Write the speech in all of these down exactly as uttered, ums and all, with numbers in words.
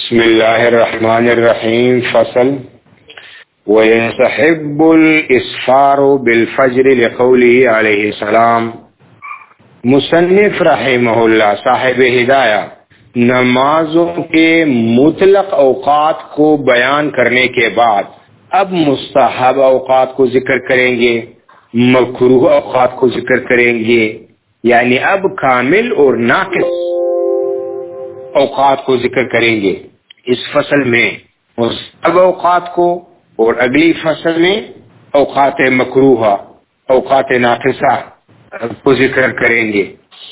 بسم اللہ الرحمن الرحیم. فصل وَيَسْتَحِبُّ الْإِسْفَارُ بِالْفَجْرِ لِقَوْلِهِ علیہ السلام. مصنف رحمہ اللہ صاحب ہدایہ نمازوں کے مطلق اوقات کو بیان کرنے کے بعد اب مستحب اوقات کو ذکر کریں گے، مکروہ اوقات کو ذکر کریں گے، یعنی اب کامل اور ناقص اوقات کو ذکر کریں گے اس فصل میں، مستحب اوقات کو، اور اگلی فصل میں اوقات مکروہ اوقات ناقصہ کو ذکر کریں گے.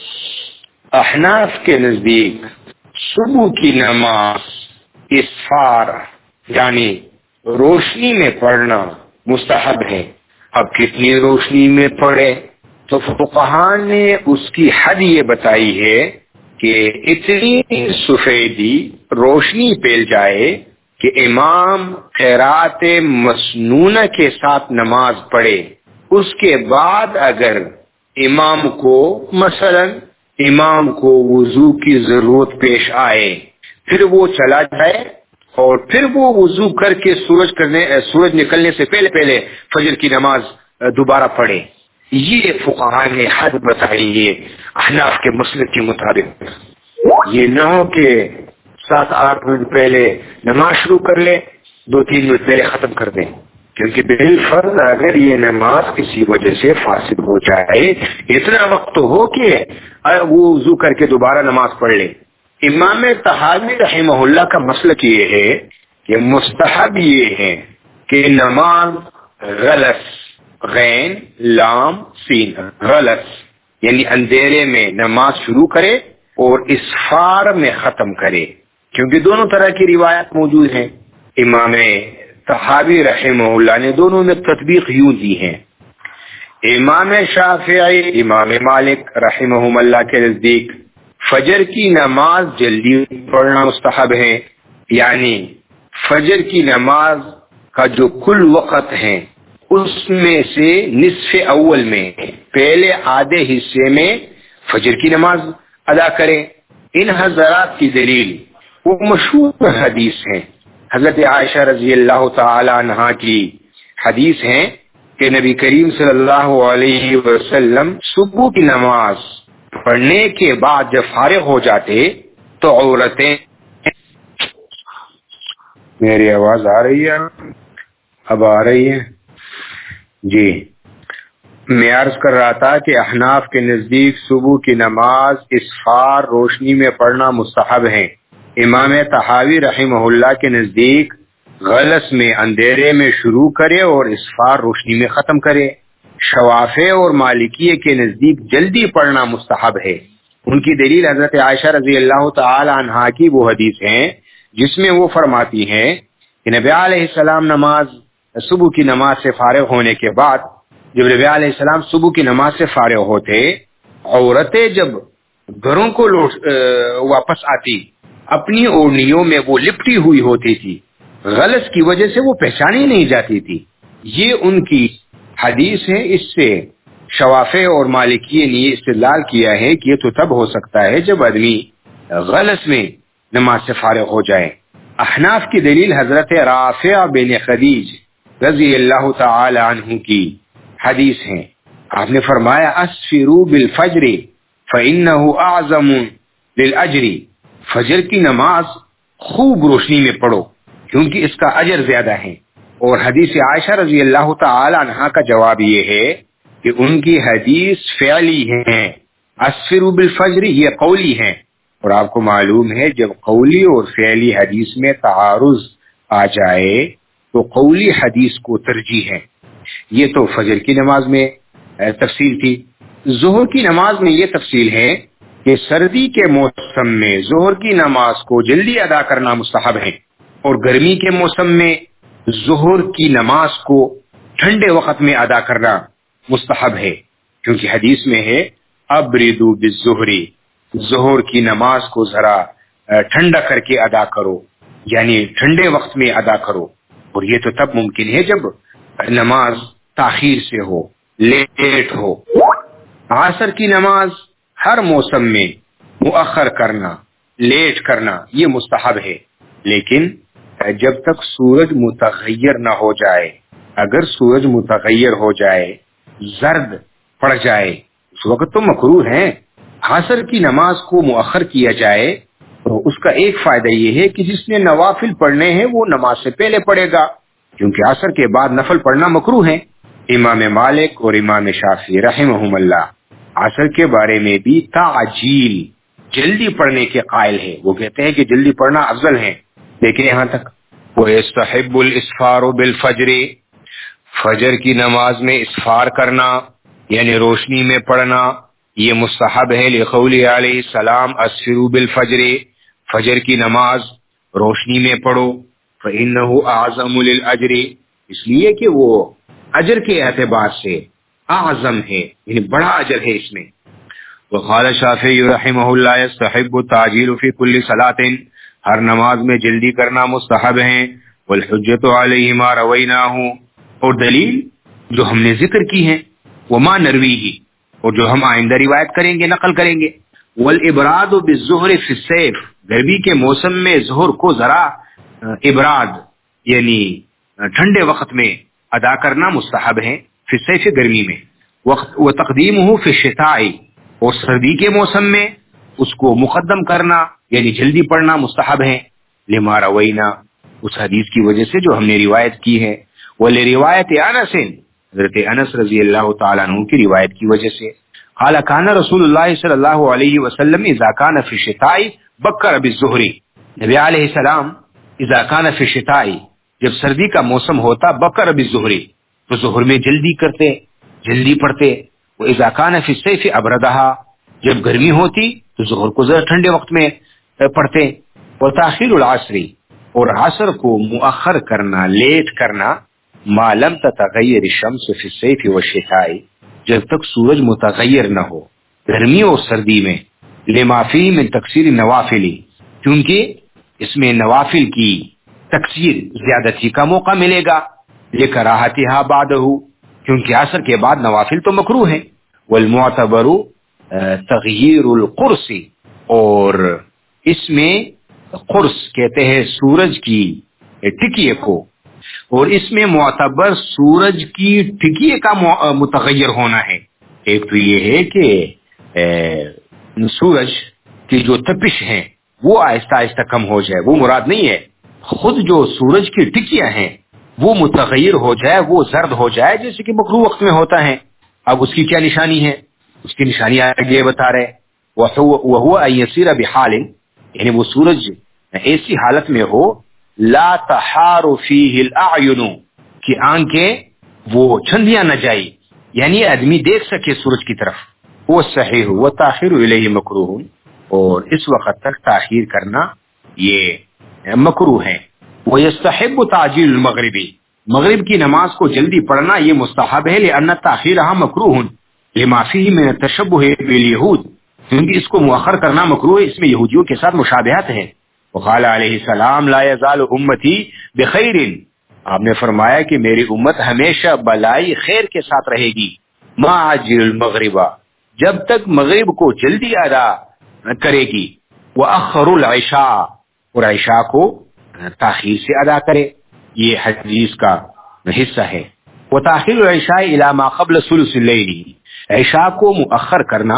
احناف کے نزدیک صبح کی نماز اسفار یعنی روشنی میں پڑھنا مستحب ہے. اب کتنی روشنی میں پڑھے تو فقہاء نے اس کی حد یہ بتائی ہے کہ اتنی سفیدی روشنی پھیل جائے کہ امام قرات مسنونہ کے ساتھ نماز پڑھے. اس کے بعد اگر امام کو مثلا امام کو وضو کی ضرورت پیش آئے پھر وہ چلا جائے اور پھر وہ وضو کر کے سورج کرنے سورج نکلنے سے پہلے پہلے فجر کی نماز دوبارہ پڑھے. یہ فقہاء نے حد بتائی ہے احناف کے مسلک کے مطابق. یہ نہ ہو کہ سات آٹھ منٹ پہلے نماز شروع کر لے، دو تین منٹ پہلے ختم کر دیں، کیونکہ بالفرض اگر یہ نماز کسی وجہ سے فاسد ہو جائے اتنا وقت تو ہو کہ وہ وضو کر کے دوبارہ نماز پڑھ لے. امام طحاوی رحمہ اللہ کا مسلک یہ ہے کہ مستحب یہ ہے کہ نماز غلس غین لام سین غلس یعنی اندھیرے میں نماز شروع کرے اور اسفار میں ختم کرے، کیونکہ دونوں طرح کی روایات موجود ہیں. امام طحاوی رحمہ اللہ نے دونوں میں تطبیق یوں دی ہیں. امام شافعی امام مالک رحمہم اللہ کے نزدیک فجر کی نماز جلدی پڑھنا مستحب ہے، یعنی فجر کی نماز کا جو کل وقت ہے اس میں سے نصف اول میں پہلے آدھے حصے میں فجر کی نماز ادا کرے. ان حضرات کی دلیل وہ مشہور حدیث ہیں. حضرت عائشہ رضی اللہ تعالی عنہا کی حدیث ہے کہ نبی کریم صلی اللہ علیہ وسلم صبح کی نماز پڑھنے کے بعد جب فارغ ہو جاتے تو عورتیں میری آواز آ رہی ہے؟ اب آ رہی ہے جی. میں عرض کر رہا تھا کہ احناف کے نزدیک صبح کی نماز اسفار روشنی میں پڑھنا مستحب ہے. امام طحاوی رحمہ اللہ کے نزدیک غلس میں اندھیرے میں شروع کرے اور اسفار روشنی میں ختم کرے. شوافع اور مالکیہ کے نزدیک جلدی پڑھنا مستحب ہے. ان کی دلیل حضرت عائشہ رضی اللہ تعالی عنہا کی وہ حدیث ہیں جس میں وہ فرماتی ہیں کہ نبی علیہ السلام نماز صبح کی نماز سے فارغ ہونے کے بعد جب نبی علیہ السلام صبح کی نماز سے فارغ ہوتے عورتیں جب گھروں کو لوٹ واپس آتی اپنی اوڑھنیوں میں وہ لپٹی ہوئی ہوتی تھی، غلس کی وجہ سے وہ پہچانی نہیں جاتی تھی. یہ ان کی حدیث ہے. اس سے شوافع اور مالکیہ نے یہ استدلال کیا ہے کہ یہ تو تب ہو سکتا ہے جب آدمی غلس میں نماز سے فارغ ہو جائے. احناف کی دلیل حضرت رافع بن خدیج رضی اللہ تعالی عنہ کی حدیث ہے. آپ نے فرمایا اسفروا بالفجر فإنه اعظم للأجر. فجر کی نماز خوب روشنی میں پڑھو کیونکہ اس کا اجر زیادہ ہے. اور حدیث عائشہ رضی اللہ تعالی عنہا کا جواب یہ ہے کہ ان کی حدیث فعلی ہے، اسفروا بالفجر یہ قولی ہے. اور آپ کو معلوم ہے جب قولی اور فعلی حدیث میں تعارض آ جائے تو قولی حدیث کو ترجیح ہے. یہ تو فجر کی نماز میں تفصیل تھی. ظہر کی نماز میں یہ تفصیل ہے کہ سردی کے موسم میں ظہر کی نماز کو جلدی ادا کرنا مستحب ہے اور گرمی کے موسم میں ظہر کی نماز کو ٹھنڈے وقت میں ادا کرنا مستحب ہے، کیونکہ حدیث میں ہے ابردو بالظہر، ظہر کی نماز کو ذرا ٹھنڈا کر کے ادا کرو، یعنی ٹھنڈے وقت میں ادا کرو. اور یہ تو تب ممکن ہے جب نماز تاخیر سے ہو، لیٹ ہو. عصر کی نماز ہر موسم میں مؤخر کرنا، لیٹ کرنا یہ مستحب ہے. لیکن جب تک سورج متغیر نہ ہو جائے، اگر سورج متغیر ہو جائے، زرد پڑ جائے، اس وقت تو مکروہ ہے۔ عصر کی نماز کو مؤخر کیا جائے تو اس کا ایک فائدہ یہ ہے کہ جس نے نوافل پڑھنے ہیں وہ نماز سے پہلے پڑھے گا، کیونکہ عصر کے بعد نفل پڑھنا مکروہ ہے۔ امام مالک اور امام شافعی رحمہم اللہ عصر کے بارے میں بھی تعجیل، جلدی پڑھنے کے قائل ہے، وہ کہتے ہیں کہ جلدی پڑھنا افضل ہے۔ دیکھیں یہاں تک، وَيَسْتَحِبُّ الْإِسْفَارُ بِالْفَجْرِ، فجر کی نماز میں اسفار کرنا یعنی روشنی میں پڑھنا یہ مستحب ہے، لقول علیہ السلام اسفروا بالفجر، فجر کی نماز روشنی میں پڑھو، فإنه اعظم للأجر، اس لیے کہ وہ اجر کے اعتبار سے اعظم ہے، یعنی بڑا اجر ہے اس میں۔ وقال شافعی رحمہ اللہ يستحب التعجیل فی کل صلاۃ، ہر نماز میں جلدی کرنا مستحب ہے، والحجۃ علیہ ما رویناہ، اور دلیل جو ہم نے ذکر کی ہے، وما نرویہ، اور جو ہم آئندہ روایت کریں گے، نقل کریں گے، والابراد بالظہر فی الصیف، گرمی کے موسم میں ظہر کو ذرا ابراد یعنی ٹھنڈے وقت میں ادا کرنا مستحب ہے، فی الصیف گرمی میں، وتقدیمہ فی الشتاء، اور سردی کے موسم میں اس کو مقدم کرنا یعنی جلدی پڑھنا مستحب ہے، لما روینا، اس حدیث کی وجہ سے جو ہم نے روایت کی ہے، ولروایت انس، حضرت انس رضی اللہ تعالیٰ عنہ کی روایت کی وجہ سے، قال کان رسول اللہ صلی اللہ علیہ وسلم اذا کان فی الشتاء بکر بالظہر، نبی علیہ السلام اذا کان فی الشتاء، جب سردی کا موسم ہوتا، بکر بالظہر، تو ظہر میں جلدی کرتے، جلدی پڑھتے، واذا کان فی الصیف ابردھا، جب گرمی ہوتی تو ظہر کو ذرا ٹھنڈے وقت میں پڑھتے، وتاخیر العصر، اور عصر کو مؤخر کرنا، لیٹ کرنا، ما لم تتغیر الشمس فی الصیف والشتاء، جب تک سورج متغیر نہ ہو گرمی اور سردی میں، لما فیہ من تکثیر النوافل، کیونکہ اس میں نوافل کی تکثیر زیادتی کا موقع ملے گا، لکراہتھا بعدہ، کیونکہ عصر کے بعد نوافل تو مکروہ ہیں، والمعتبر تغییر القرص، اور اس میں قرص کہتے ہیں سورج کی ٹکیے کو، اور اس میں معتبر سورج کی ٹکیے کا متغیر ہونا ہے۔ ایک تو یہ ہے کہ سورج کی جو تپش ہے وہ آہستہ آہستہ کم ہو جائے، وہ مراد نہیں ہے، خود جو سورج کی ٹکیاں ہیں وہ متغیر ہو جائے، وہ زرد ہو جائے، جیسے کہ مکروہ وقت میں ہوتا ہے۔ اب اس کی کیا نشانی ہے؟ اس کی نشانی آگے بتا رہے، وَهُوَ أَن يَسِيرَ بِحَالٍ، یعنی وہ سورج ایسی حالت میں ہو، لا تحار فیہ الاعین، کہ آنکھیں وہ چھندیاں نہ جائیں، یعنی آدمی دیکھ سکے سورج کی طرف، وہ صحیح، وَتَأْخِيرُ إِلَيْهِ مَكْرُوهٌ، اور اس وقت تک تاخیر کرنا یہ مکروہ ہے۔ وَيَسْتَحِبُّ تَعْجِيلُ الْمَغْرِبِ، مغرب کی نماز کو جلدی پڑھنا یہ مستحب ہے، لأن تاخیرها مکروہ لما فیہ من التشبہ بالیہود، کیونکہ اس کو مؤخر کرنا مکروہ ہے، اس میں یہودیوں کے ساتھ مشابہت ہے۔ وقال علیہ السلام لا یزال امتی بخیر، آپ نے فرمایا کہ میری امت ہمیشہ بلائی خیر کے ساتھ رہے گی، ما عجل المغرب، جب تک مغرب کو جلدی ادا کرے گی، واخر العشاء، اور عشاء کو تاخیر سے ادا کرے، یہ حدیث کا حصہ ہے۔ وتاخیر العشاء الی ما قبل ثلث اللیل، عشاء کو مؤخر کرنا،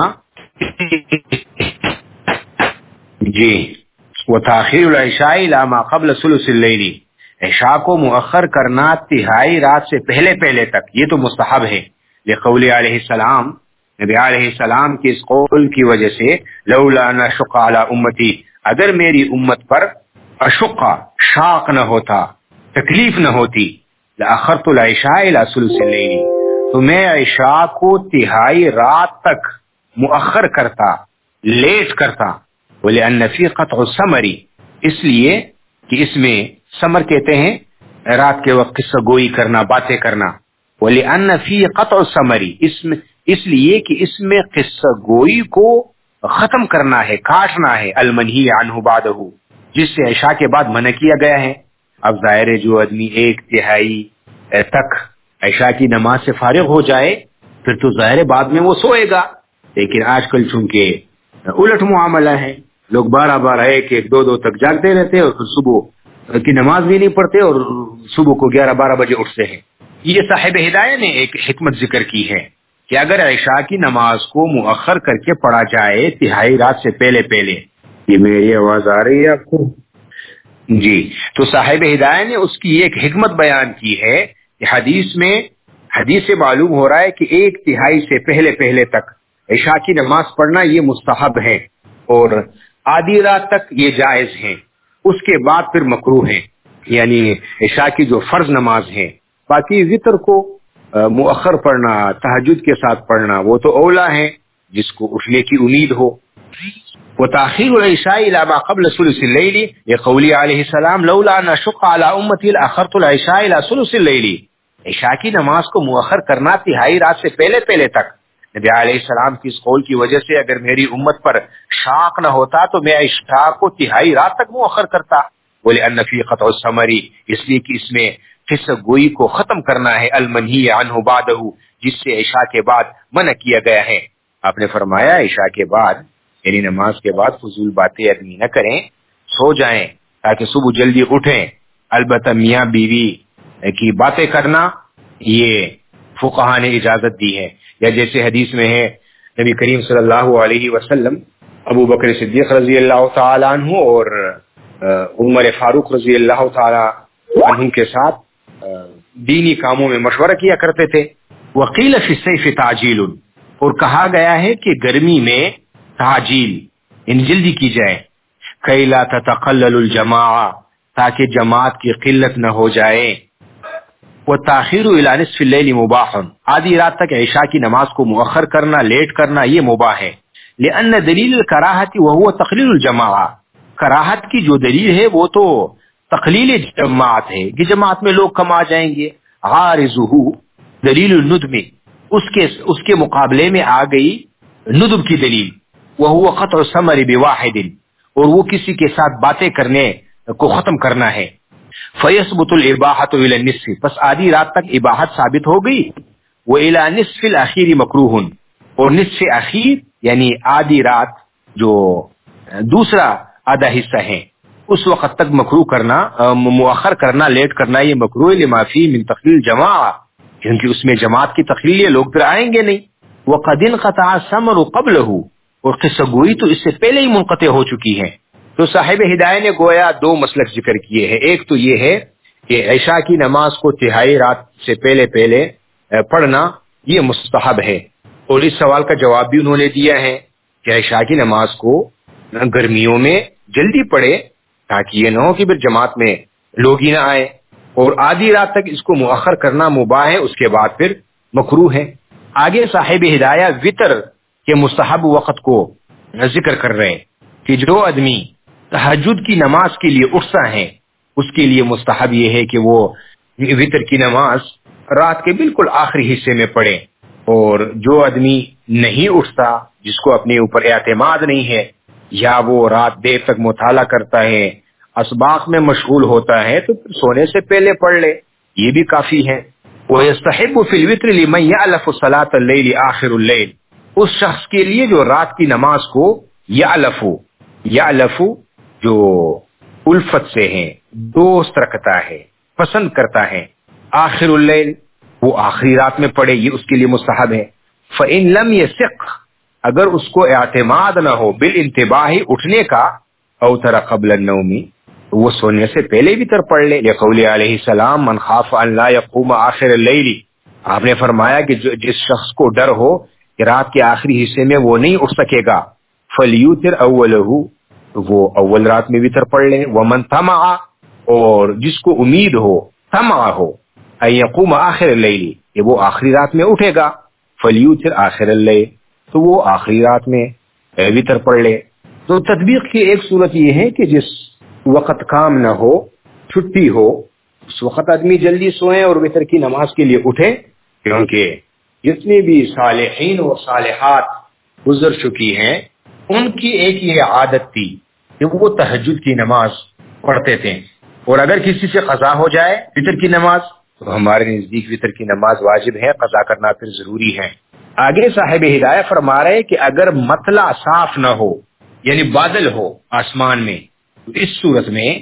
جی وتاخیر العشاء الی ما قبل ثلث اللیل، عشاء کو مؤخر کرنا تہائی رات سے پہلے پہلے تک، یہ تو مستحب ہے، لقول علیہ السلام، نبی علیہ السلام کے اس قول کی وجہ سے، لولا ان اشق علی امتی، اگر میری امت پر اشق شاق نہ ہوتا، تکلیف نہ ہوتی، لاخرت العشاء الی ثلث اللیل، تو میں عشاء کو تہائی رات تک مؤخر کرتا، لیٹ کرتا، وَلِأَنَّ فِي قَطْعُ السَّمَرِ، اس لیے کہ اس میں سمر کہتے ہیں رات کے وقت قصہ گوئی کرنا، باتیں کرنا، وَلِأَنَّ فِي قَطْعُ السَّمَرِ، اس میں اس لیے کہ اس میں قصہ گوئی کو ختم کرنا ہے، کاٹنا ہے، المنہی عنہ بعدہ، جس سے عشاء کے بعد منع کیا گیا ہے۔ اب ظاہر ہے جو آدمی ایک تہائی تک عشاء کی نماز سے فارغ ہو جائے پھر تو ظاہر بعد میں وہ سوئے گا، لیکن آج کل چونکہ الٹ معاملہ ہے، لوگ بارہ بارہ ایک ایک دو دو تک جاگتے رہتے ہیں اور پھر صبح کی نماز بھی نہیں پڑھتے اور صبح کو گیارہ بارہ بجے اٹھتے ہیں. یہ صاحب ہدایہ نے ایک حکمت ذکر کی ہے کہ اگر عشاء کی نماز کو مؤخر کر کے پڑھا جائے تہائی رات سے پہلے پہلے. یہ میری آواز آ رہی ہے آپ کو؟ جی. تو صاحب ہدایہ نے اس کی ایک حکمت بیان کی ہے کہ حدیث میں حدیث سے معلوم ہو رہا ہے کہ ایک تہائی سے پہلے پہلے تک عشاء کی نماز پڑھنا یہ مستحب ہے اور آدھی رات تک یہ جائز ہے. اس کے بعد پھر مکروہ ہے، یعنی عشاء کی جو فرض نماز ہے. باقی وتر کو مؤخر پڑھنا، تہجد کے ساتھ پڑھنا وہ تو اولا ہے جس کو اٹھنے کی امید ہو. وتاخير العشاء الى ما قبل ثلث الليل لقول عليه السلام لولا ان اشق على امتي لاخرت العشاء الى ثلث الليل. عشاء کی نماز کو مؤخر کرنا تہائی رات سے پہلے پہلے تک نبی علیہ السلام کی اس قول کی وجہ سے اگر میری امت پر شاق نہ ہوتا تو میں عشاء کو تہائی رات تک مؤخر کرتا. بولے ان فی قطع الثمر، اس لیے کہ اس میں قصہ گوئی کو ختم کرنا ہے، المنہی عنہ بعدہ، جس سے عشاء کے بعد منع کیا گیا ہے. آپ نے فرمایا عشاء کے بعد یعنی نماز کے بعد فضول باتیں آدمی نہ کریں، سو جائیں تاکہ صبح جلدی اٹھیں. البتہ میاں بیوی کی باتیں کرنا یہ فقہا نے اجازت دی ہے. یا جیسے حدیث میں ہے نبی کریم صلی اللہ علیہ وسلم ابو بکر صدیق رضی اللہ تعالی عنہ اور عمر فاروق رضی اللہ تعالی عنہ کے ساتھ دینی کاموں میں مشورہ کیا کرتے تھے. وقیل فی الصیف تعجیل، اور کہا گیا ہے کہ گرمی میں تعجیل ان جلدی کی جائے. کئی لا تتقلل الجماع، تاکہ جماعت کی قلت نہ ہو جائے. وتاخیر الى نصف اللیل مباح، آدھی رات تک عشاء کی نماز کو مؤخر کرنا، لیٹ کرنا یہ مباح ہے. لان دلیل الکراہت وهو تقلیل الجماع، کراہت کی جو دلیل ہے وہ تو تقلیل جماعت ہے کہ جماعت میں لوگ کم آ جائیں گے. عارضہ دلیل الندب، اس کے اس کے مقابلے میں آ گئی ندب کی دلیل، وهو قطع الثمر بواحد، اور وہ کسی کے ساتھ باتیں کرنے کو ختم کرنا ہے. فیثبت الاباحۃ الی النصف، پس آدھی رات تک اباحت ثابت ہو گئی. والی نصف الاخیر مکروہ، اور نصف اخیر یعنی آدھی رات جو دوسرا آدھا حصہ ہے اس وقت تک مکروہ کرنا، مؤخر کرنا، لیٹ کرنا یہ مکروہ لما فی من تقلیل جماع، کیونکہ اس میں جماعت کی تقلیل یہ لوگ پھر آئیں گے نہیں. وقد انقطع الثمر قبلہ، اور قصہ گوئی تو اس سے پہلے ہی منقطع ہو چکی ہے. تو صاحب ہدایہ نے گویا دو مسلک ذکر کیے ہیں. ایک تو یہ ہے کہ عشاء کی نماز کو تہائی رات سے پہلے پہلے پڑھنا یہ مستحب ہے، اور اس سوال کا جواب بھی انہوں نے دیا ہے کہ عشاء کی نماز کو گرمیوں میں جلدی پڑھے تاکہ یہ نہ ہو کہ پھر جماعت میں لوگ ہی نہ آئے. اور آدھی رات تک اس کو مؤخر کرنا مباح ہے، اس کے بعد پھر مکروہ ہے. آگے صاحب ہدایہ وطر کے مستحب وقت کو ذکر کر رہے ہیں کہ جو آدمی تہجد کی نماز کے لیے اٹھتا ہے اس کے لیے مستحب یہ ہے کہ وہ وطر کی نماز رات کے بالکل آخری حصے میں پڑھے. اور جو آدمی نہیں اٹھتا، جس کو اپنے اوپر اعتماد نہیں ہے، یا وہ رات دیر تک مطالعہ کرتا ہے، اسباق میں مشغول ہوتا ہے، تو سونے سے پہلے پڑھ لے، یہ بھی کافی ہے. وَيَسْتَحِبُّ فِي الْوِتْرِ لِمَنْ يَعْلَفُ صَلَاةَ اللَّيْلِ آخِرُ اللَّيْلِ، اس شخص کے لیے جو رات کی نماز کو یعلف یعلف جو الفت سے ہے، دوست رکھتا ہے، پسند کرتا ہے، آخر اللیل وہ آخری رات میں پڑھے، یہ اس کے لیے مستحب ہے. فَإِن لَمْ يَسِقْ، اگر اس کو اعتماد نہ ہو بالانتباہ اٹھنے کا، اوتر قبل النوم، وہ سونے سے پہلے بھی تر پڑھ لے. لقول علیہ السلام من خاف ان لا يقوم آخر اللیل، آپ نے فرمایا کہ جس شخص کو ڈر ہو کہ رات کے آخری حصے میں وہ نہیں اٹھ سکے گا، فلیوتر اولہ، وہ اول رات میں وتر پڑھ لے. ومن طمع، اور جس کو امید ہو، طمع ہو ان یقوم آخر اللیل، کہ وہ آخری رات میں اٹھے گا، فلیوتر آخر اللیل، تو وہ آخری رات میں وتر پڑھ لے. تو تطبیق کی ایک صورت یہ ہے کہ جس وقت کام نہ ہو، چھٹی ہو، اس وقت آدمی جلدی سوئیں اور وتر کی نماز کے لیے اٹھے، کیونکہ جتنے بھی صالحین اور صالحات گزر چکی ہیں ان کی ایک یہ عادت تھی کہ وہ تہجد کی نماز پڑھتے تھے، اور اگر کسی سے قضا ہو جائے وتر کی نماز تو ہمارے نزدیک وتر کی نماز واجب ہے، قضا کرنا پھر ضروری ہے. آگے صاحب ہدایہ فرما رہے کہ اگر مطلع صاف نہ ہو، یعنی بادل ہو آسمان میں، تو اس صورت میں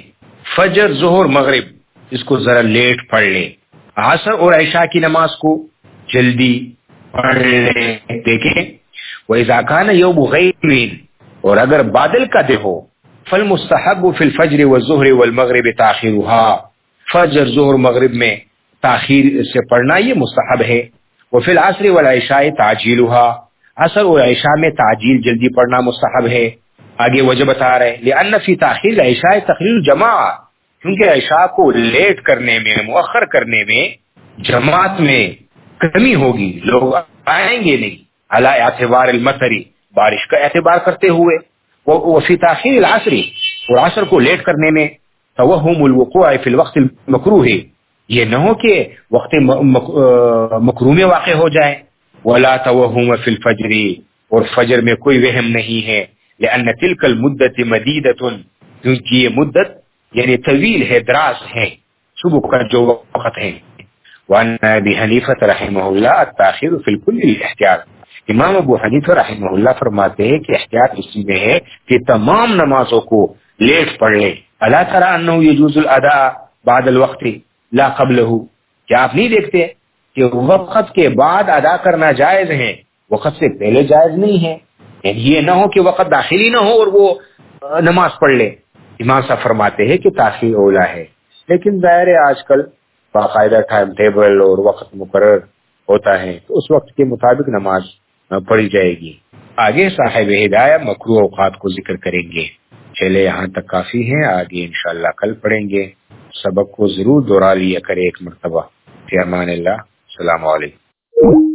فجر ظہر مغرب اس کو ذرا لیٹ پڑھ لیں. عصر اور عشاء کی نماز کو جلدی پڑھ لیں. دیکھیں وَإِذَا كَانَ يَوْمُ غَيْمٍ اور اگر بادل کا دن ہو فَالْمُسْتَحَبُّ فِي الْفَجْرِ وَالظُّهْرِ وَالْمَغْرِبِ تَأْخِيرُهَا فجر ظہر مغرب میں تاخیر سے پڑھنا یہ مستحب ہے. وفی العصر والعشاء تعجیلها عصر اور عشاء میں تعجیل جلدی پڑھنا مستحب ہے. آگے وجہ بتا رہے لأن فی تاخیر العشاء تقریر الجماع کیونکہ عشاء کو لیٹ کرنے میں مؤخر کرنے میں جماعت میں کمی ہوگی, لوگ آئیں گے نہیں. علی اعتبار المطری بارش کا اعتبار کرتے ہوئے. وفی تاخیر العصر اور عصر کو لیٹ کرنے میں توہم الوقوع فی الوقت المکروہ یہ نہ ہو کہ وقت مکروہ میں واقع ہو جائے. ولا توہم فی الفجر اور فجر میں کوئی وہم نہیں ہے. لأن تلک المدت مدیدۃ کیونکہ یہ مدت یعنی طویل ہے, دراز ہے, صبح کا جو وقت ہے. وعن ابی حنیفہ رحمہ اللہ التاخیر فی الکل الاحتیاط امام ابو حنیفہ رحمہ اللہ فرماتے ہیں کہ احتیاط اس میں ہے کہ تمام نمازوں کو لیٹ پڑھ لیں. الا تری انہ یجوز الاداء بعد الوقت لا قبلہ کیا آپ نہیں دیکھتے کہ وقت کے بعد ادا کرنا جائز ہے, وقت سے پہلے جائز نہیں ہے. یعنی یہ نہ ہو کہ وقت داخلی نہ ہو اور وہ نماز پڑھ لے. امام صاحب فرماتے ہیں کہ تاخیر اولا ہے, لیکن ظاہر ہے آج کل باقاعدہ ٹائم ٹیبل اور وقت مقرر ہوتا ہے تو اس وقت کے مطابق نماز پڑھی جائے گی. آگے صاحب ہدایہ مکروہ اوقات کو ذکر کریں گے. چلے یہاں تک کافی ہیں, آگے انشاءاللہ کل پڑھیں گے. سبق کو ضرور دہرا لیا کرے ایک مرتبہ. فی امان اللہ. السلام علیکم.